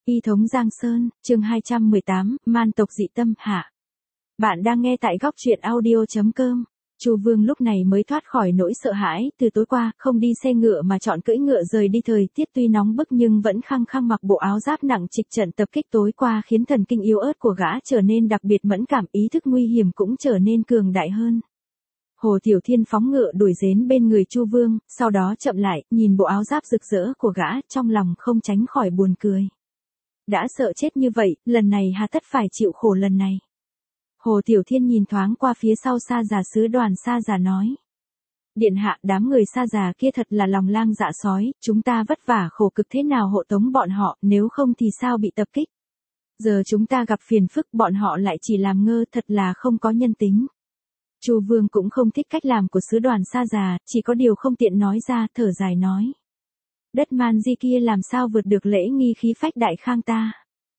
Y thống Giang Sơn, chương 218, man tộc dị tâm, hạ. Bạn đang nghe tại góc truyện audio.com. Chu Vương lúc này mới thoát khỏi nỗi sợ hãi, từ tối qua, không đi xe ngựa mà chọn cưỡi ngựa rời đi. Thời tiết tuy nóng bức nhưng vẫn khăng khăng mặc bộ áo giáp nặng trịch. Trận tập kích tối qua khiến thần kinh yếu ớt của gã trở nên đặc biệt mẫn cảm, ý thức nguy hiểm cũng trở nên cường đại hơn. Hồ Tiểu Thiên phóng ngựa đuổi đến bên người Chu Vương, sau đó chậm lại, nhìn bộ áo giáp rực rỡ của gã, trong lòng không tránh khỏi buồn cười. Đã sợ chết như vậy, lần này hà tất phải chịu khổ lần này. Hồ Tiểu Thiên nhìn thoáng qua phía sau Sa Già sứ đoàn. Sa Già nói: Điện hạ, đám người Sa Già kia thật là lòng lang dạ sói, chúng ta vất vả khổ cực thế nào hộ tống bọn họ, nếu không thì sao bị tập kích. Giờ chúng ta gặp phiền phức, bọn họ lại chỉ làm ngơ, thật là không có nhân tính. Chu Vương cũng không thích cách làm của sứ đoàn Sa Già, chỉ có điều không tiện nói ra, thở dài nói: Đất Man Di kia làm sao vượt được lễ nghi khí phách đại khang ta.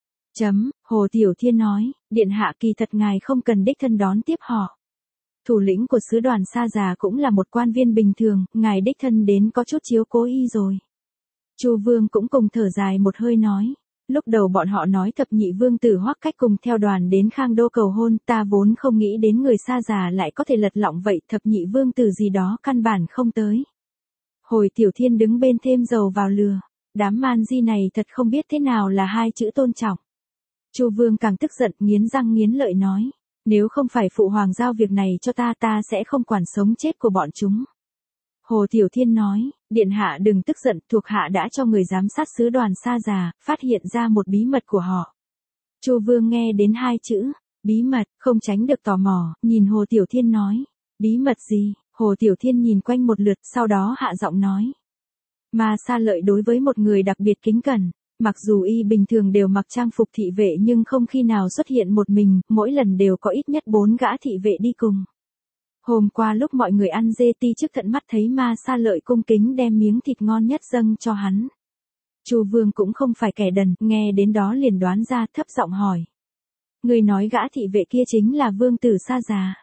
Hồ Tiểu Thiên nói: Điện hạ, kỳ thật ngài không cần đích thân đón tiếp họ. Thủ lĩnh của sứ đoàn Sa Già cũng là một quan viên bình thường, ngài đích thân đến có chút chiếu cố y rồi. Chu Vương cũng cùng thở dài một hơi nói: Lúc đầu bọn họ nói thập nhị vương tử Hoắc Cách cùng theo đoàn đến Khang Đô cầu hôn, ta vốn không nghĩ đến người Sa Già lại có thể lật lọng vậy, thập nhị vương tử gì đó căn bản không tới. Hồi Tiểu Thiên đứng bên thêm dầu vào lửa, đám Man Di này thật không biết thế nào là hai chữ tôn trọng. Chu Vương càng tức giận, nghiến răng nghiến lợi nói: Nếu không phải phụ hoàng giao việc này cho ta, ta sẽ không quản sống chết của bọn chúng. Hồ Tiểu Thiên nói: Điện hạ đừng tức giận, thuộc hạ đã cho người giám sát sứ đoàn Sa Già, phát hiện ra một bí mật của họ. Chu Vương nghe đến hai chữ bí mật, không tránh được tò mò, nhìn Hồ Tiểu Thiên nói: Bí mật gì? Hồ Tiểu Thiên nhìn quanh một lượt, sau đó hạ giọng nói: Ma Sa Lợi đối với một người đặc biệt kính cẩn. Mặc dù y bình thường đều mặc trang phục thị vệ nhưng không khi nào xuất hiện một mình, mỗi lần đều có ít nhất 4 gã thị vệ đi cùng. Hôm qua lúc mọi người ăn dê ti trước tận mắt thấy Ma Sa Lợi cung kính đem miếng thịt ngon nhất dâng cho hắn. Chu Vương cũng không phải kẻ đần, nghe đến đó liền đoán ra, thấp giọng hỏi: Người nói gã thị vệ kia chính là vương tử Sa Già?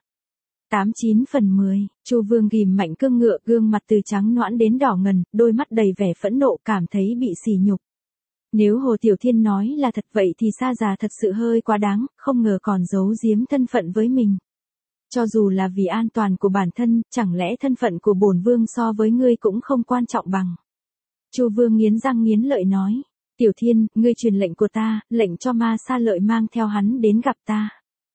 89/10, Chu Vương ghìm mạnh cương ngựa, gương mặt từ trắng nõn đến đỏ ngần, đôi mắt đầy vẻ phẫn nộ, cảm thấy bị sỉ nhục. Nếu Hồ Tiểu Thiên nói là thật vậy thì Sa Già thật sự hơi quá đáng, không ngờ còn giấu giếm thân phận với mình. Cho dù là vì an toàn của bản thân, chẳng lẽ thân phận của bổn vương so với ngươi cũng không quan trọng bằng. Chu Vương nghiến răng nghiến lợi nói: Tiểu Thiên, ngươi truyền lệnh của ta, lệnh cho Ma Sa Lợi mang theo hắn đến gặp ta.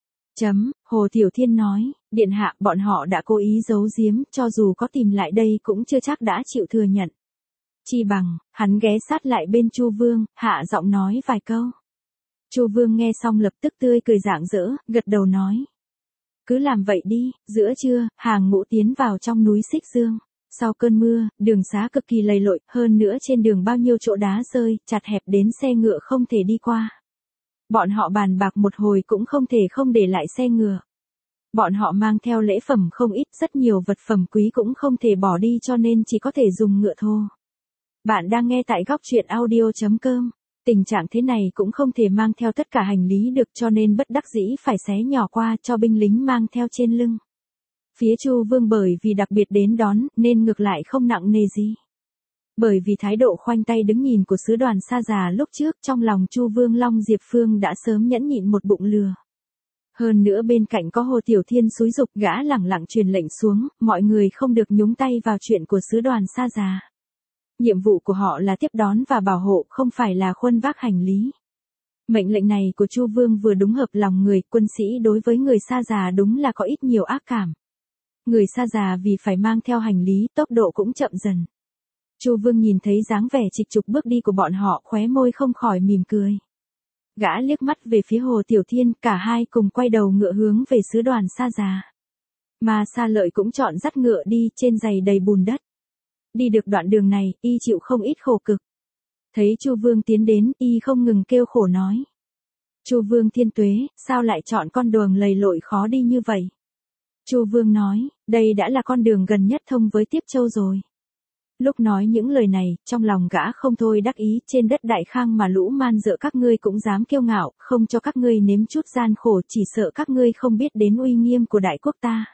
Hồ Tiểu Thiên nói: Điện hạ, bọn họ đã cố ý giấu giếm, cho dù có tìm lại đây cũng chưa chắc đã chịu thừa nhận. Chi bằng, hắn ghé sát lại bên Chu Vương, hạ giọng nói vài câu. Chu Vương nghe xong lập tức tươi cười rạng rỡ, gật đầu nói: Cứ làm vậy đi. Giữa trưa, hàng ngũ tiến vào trong núi Xích Dương. Sau cơn mưa, đường xá cực kỳ lầy lội, hơn nữa trên đường bao nhiêu chỗ đá rơi, chặt hẹp đến xe ngựa không thể đi qua. Bọn họ bàn bạc một hồi cũng không thể không để lại xe ngựa. Bọn họ mang theo lễ phẩm không ít, rất nhiều vật phẩm quý cũng không thể bỏ đi cho nên chỉ có thể dùng ngựa thô. Bạn đang nghe tại góc truyện audio.com. Tình trạng thế này cũng không thể mang theo tất cả hành lý được cho nên bất đắc dĩ phải xé nhỏ qua cho binh lính mang theo trên lưng. Phía Chu Vương bởi vì đặc biệt đến đón nên ngược lại không nặng nề gì. Bởi vì thái độ khoanh tay đứng nhìn của sứ đoàn Sa Già lúc trước, trong lòng Chu Vương Long Diệp Phương đã sớm nhẫn nhịn một bụng lừa. Hơn nữa bên cạnh có Hồ Tiểu Thiên xúi giục, gã lẳng lặng truyền lệnh xuống, mọi người không được nhúng tay vào chuyện của sứ đoàn Sa Già. Nhiệm vụ của họ là tiếp đón và bảo hộ, không phải là khuân vác hành lý. Mệnh lệnh này của Chu Vương vừa đúng hợp lòng người, quân sĩ đối với người Sa Già đúng là có ít nhiều ác cảm. Người Sa Già vì phải mang theo hành lý, tốc độ cũng chậm dần. Chu Vương nhìn thấy dáng vẻ trịch trục bước đi của bọn họ, khóe môi không khỏi mỉm cười. Gã liếc mắt về phía Hồ Tiểu Thiên, cả hai cùng quay đầu ngựa hướng về sứ đoàn Sa Già. Ma Sa Lợi cũng chọn dắt ngựa đi, trên giày đầy bùn đất. Đi được đoạn đường này, y chịu không ít khổ cực. Thấy Chu Vương tiến đến, y không ngừng kêu khổ nói: Chu Vương thiên tuế, sao lại chọn con đường lầy lội khó đi như vậy? Chu Vương nói: Đây đã là con đường gần nhất thông với Tiếp Châu rồi. Lúc nói những lời này, trong lòng gã không thôi đắc ý, trên đất Đại Khang mà lũ man dợ các ngươi cũng dám kiêu ngạo, không cho các ngươi nếm chút gian khổ, chỉ sợ các ngươi không biết đến uy nghiêm của đại quốc ta.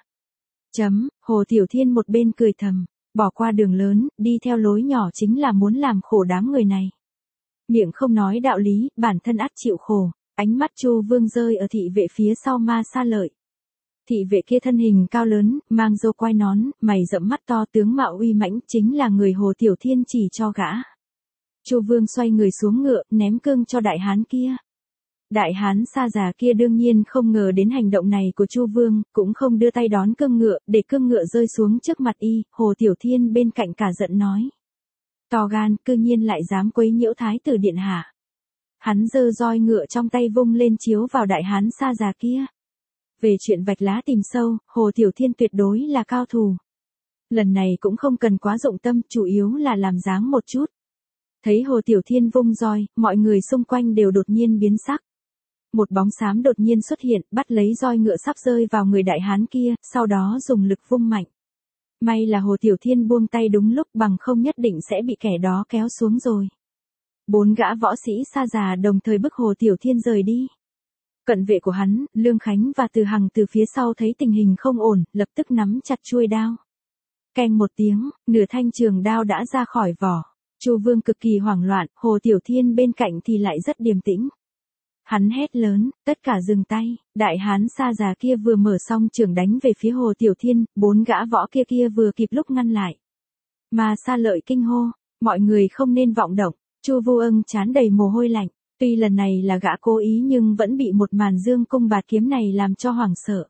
Hồ Tiểu Thiên một bên cười thầm, bỏ qua đường lớn, đi theo lối nhỏ chính là muốn làm khổ đám người này. Miệng không nói đạo lý, bản thân ắt chịu khổ. Ánh mắt Chu Vương rơi ở thị vệ phía sau Ma Sa Lợi. Thị vệ kia thân hình cao lớn, mang râu quai nón, mày rậm mắt to, tướng mạo uy mãnh, chính là người Hồ Tiểu Thiên chỉ cho gã. Chu Vương xoay người xuống ngựa, ném cương cho đại hán kia. Đại hán xa già kia đương nhiên không ngờ đến hành động này của Chu Vương, cũng không đưa tay đón cương ngựa, để cương ngựa rơi xuống trước mặt y. Hồ Tiểu Thiên bên cạnh cả giận nói: to gan, cư nhiên lại dám quấy nhiễu thái tử điện hạ. Hắn giơ roi ngựa trong tay vung lên chiếu vào đại hán xa già kia. Về chuyện vạch lá tìm sâu, Hồ Tiểu Thiên tuyệt đối là cao thủ. Lần này cũng không cần quá dụng tâm, chủ yếu là làm dáng một chút. Thấy Hồ Tiểu Thiên vung roi, mọi người xung quanh đều đột nhiên biến sắc. Một bóng xám đột nhiên xuất hiện, bắt lấy roi ngựa sắp rơi vào người đại hán kia, sau đó dùng lực vung mạnh. May là Hồ Tiểu Thiên buông tay đúng lúc, bằng không nhất định sẽ bị kẻ đó kéo xuống rồi. 4 gã võ sĩ xa già đồng thời bức Hồ Tiểu Thiên rời đi. Cận vệ của hắn, Lương Khánh và Từ Hằng từ phía sau thấy tình hình không ổn, lập tức nắm chặt chuôi đao. Keng một tiếng, nửa thanh trường đao đã ra khỏi vỏ. Chu Vương cực kỳ hoảng loạn, Hồ Tiểu Thiên bên cạnh thì lại rất điềm tĩnh. Hắn hét lớn, tất cả dừng tay. Đại hán xa già kia vừa mở xong trường đánh về phía Hồ Tiểu Thiên, 4 gã võ kia vừa kịp lúc ngăn lại. Ma Sa Lợi kinh hô, mọi người không nên vọng động. Chu Vu Ưng trán đầy mồ hôi lạnh. Tuy lần này là gã cố ý nhưng vẫn bị một màn dương cung bạt kiếm này làm cho hoảng sợ.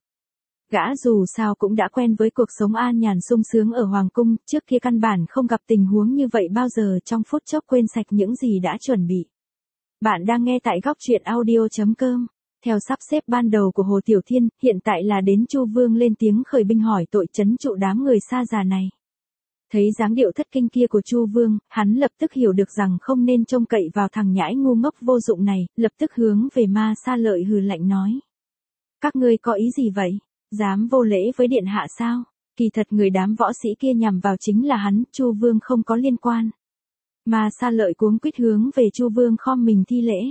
Gã dù sao cũng đã quen với cuộc sống an nhàn sung sướng ở Hoàng Cung, trước kia căn bản không gặp tình huống như vậy bao giờ, trong phút chốc quên sạch những gì đã chuẩn bị. Bạn đang nghe tại góc truyện audio.com. Theo sắp xếp ban đầu của Hồ Tiểu Thiên, hiện tại là đến Chu Vương lên tiếng khởi binh hỏi tội trấn trụ đám người xa già này. Thấy dáng điệu thất kinh kia của Chu Vương, hắn lập tức hiểu được rằng không nên trông cậy vào thằng nhãi ngu ngốc vô dụng này, lập tức hướng về Ma Sa Lợi hừ lạnh nói: các ngươi có ý gì vậy? Dám vô lễ với điện hạ sao? Kỳ thật người đám võ sĩ kia nhằm vào chính là hắn, Chu Vương không có liên quan. Ma Sa Lợi cuống quýt hướng về Chu Vương khom mình thi lễ.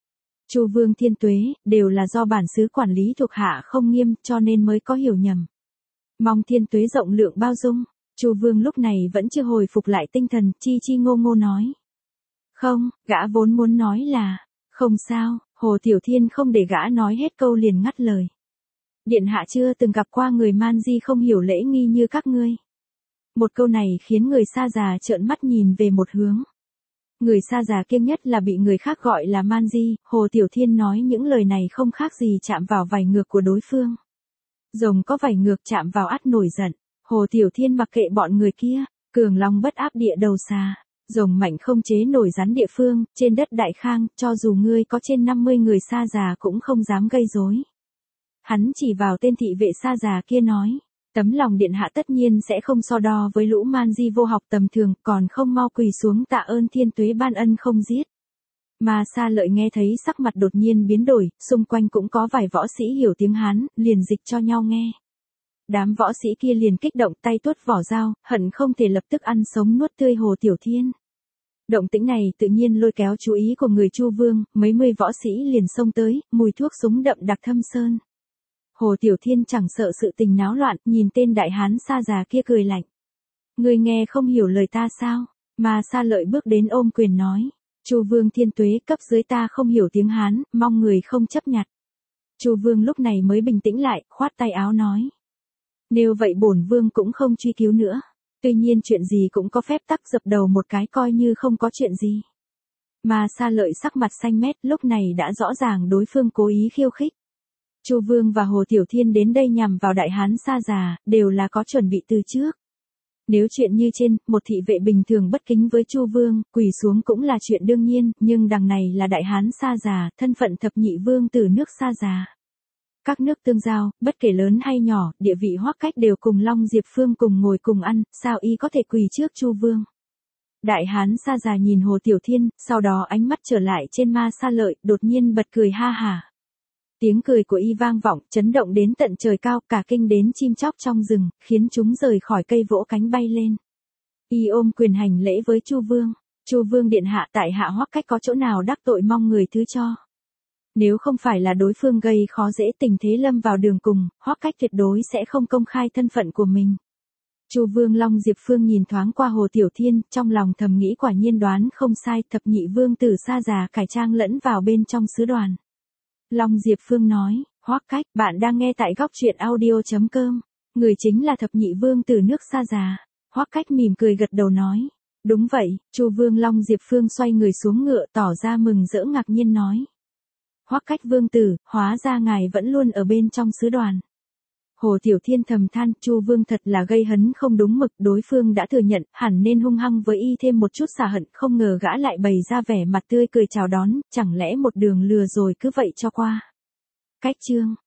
Chu Vương thiên tuế, đều là do bản xứ quản lý thuộc hạ không nghiêm, cho nên mới có hiểu nhầm. Mong thiên tuế rộng lượng bao dung. Chu Vương lúc này vẫn chưa hồi phục lại tinh thần, chi ngô ngô nói: không, gã vốn muốn nói là, không sao. Hồ Tiểu Thiên không để gã nói hết câu liền ngắt lời: điện hạ chưa từng gặp qua người man di không hiểu lễ nghi như các ngươi. Một câu này khiến người xa già trợn mắt nhìn về một hướng. Người xa già kiêng nhất là bị người khác gọi là man di. Hồ Tiểu Thiên nói những lời này không khác gì chạm vào vảy ngược của đối phương. Rồng có vảy ngược chạm vào ắt nổi giận. Hồ Tiểu Thiên mặc kệ bọn người kia, cường long bất áp địa đầu xà, rồng mạnh không chế nổi rắn địa phương, trên đất Đại Khang, cho dù ngươi có trên 50 người xa già cũng không dám gây rối. Hắn chỉ vào tên thị vệ xa già kia nói: tấm lòng điện hạ tất nhiên sẽ không so đo với lũ man di vô học tầm thường, còn không mau quỳ xuống tạ ơn thiên tuế ban ân không giết. Ma Sa Lợi nghe thấy sắc mặt đột nhiên biến đổi, xung quanh cũng có vài võ sĩ hiểu tiếng Hán, liền dịch cho nhau nghe. Đám võ sĩ kia liền kích động, tay tuốt vỏ dao, hận không thể lập tức ăn sống nuốt tươi Hồ Tiểu Thiên. Động tĩnh này tự nhiên lôi kéo chú ý của người Chu Vương, mấy mươi võ sĩ liền xông tới, mùi thuốc súng đậm đặc thâm sơn. Hồ Tiểu Thiên chẳng sợ sự tình náo loạn, nhìn tên đại hán xa già kia cười lạnh: ngươi nghe không hiểu lời ta sao? Ma Sa Lợi bước đến ôm quyền nói: Chu Vương thiên tuế, cấp dưới ta không hiểu tiếng Hán, mong người không chấp nhặt. Chu Vương lúc này mới bình tĩnh lại, khoát tay áo nói: nếu vậy bổn vương cũng không truy cứu nữa. Tuy nhiên chuyện gì cũng có phép tắc, dập đầu một cái coi như không có chuyện gì. Ma Sa Lợi sắc mặt xanh mét, lúc này đã rõ ràng đối phương cố ý khiêu khích. Chu Vương và Hồ Tiểu Thiên đến đây nhằm vào đại hán xa già, đều là có chuẩn bị từ trước. Nếu chuyện như trên, một thị vệ bình thường bất kính với Chu Vương, quỳ xuống cũng là chuyện đương nhiên, nhưng đằng này là đại hán xa già, thân phận thập nhị vương từ nước xa già. Các nước tương giao, bất kể lớn hay nhỏ, địa vị Hoắc Cách đều cùng Long Diệp Phương cùng ngồi cùng ăn, sao y có thể quỳ trước Chu Vương? Đại hán xa già nhìn Hồ Tiểu Thiên, sau đó ánh mắt trở lại trên Ma Sa Lợi, đột nhiên bật cười ha hả. Tiếng cười của y vang vọng, chấn động đến tận trời cao, cả kinh đến chim chóc trong rừng, khiến chúng rời khỏi cây vỗ cánh bay lên. Y ôm quyền hành lễ với Chu Vương. Chu Vương điện hạ, tại hạ Hoắc Cách có chỗ nào đắc tội mong người thứ cho. Nếu không phải là đối phương gây khó dễ tình thế lâm vào đường cùng, Hoắc Cách tuyệt đối sẽ không công khai thân phận của mình. Chu Vương Long Diệp Phương nhìn thoáng qua Hồ Tiểu Thiên, trong lòng thầm nghĩ quả nhiên đoán không sai, thập nhị vương tử sa già cải trang lẫn vào bên trong sứ đoàn. Long Diệp Phương nói, Hoắc Cách, bạn đang nghe tại góc truyện audio.com. Người chính là thập nhị vương tử nước sa già. Hoắc Cách mỉm cười gật đầu nói. Đúng vậy, Chu Vương Long Diệp Phương xoay người xuống ngựa tỏ ra mừng rỡ ngạc nhiên nói. Hoắc Cách vương tử, hóa ra ngài vẫn luôn ở bên trong sứ đoàn. Hồ Tiểu Thiên thầm than, Chu Vương thật là gây hấn không đúng mực, đối phương đã thừa nhận, hẳn nên hung hăng với y thêm một chút xả hận, không ngờ gã lại bày ra vẻ mặt tươi cười chào đón, chẳng lẽ một đường lừa rồi cứ vậy cho qua. Cách chương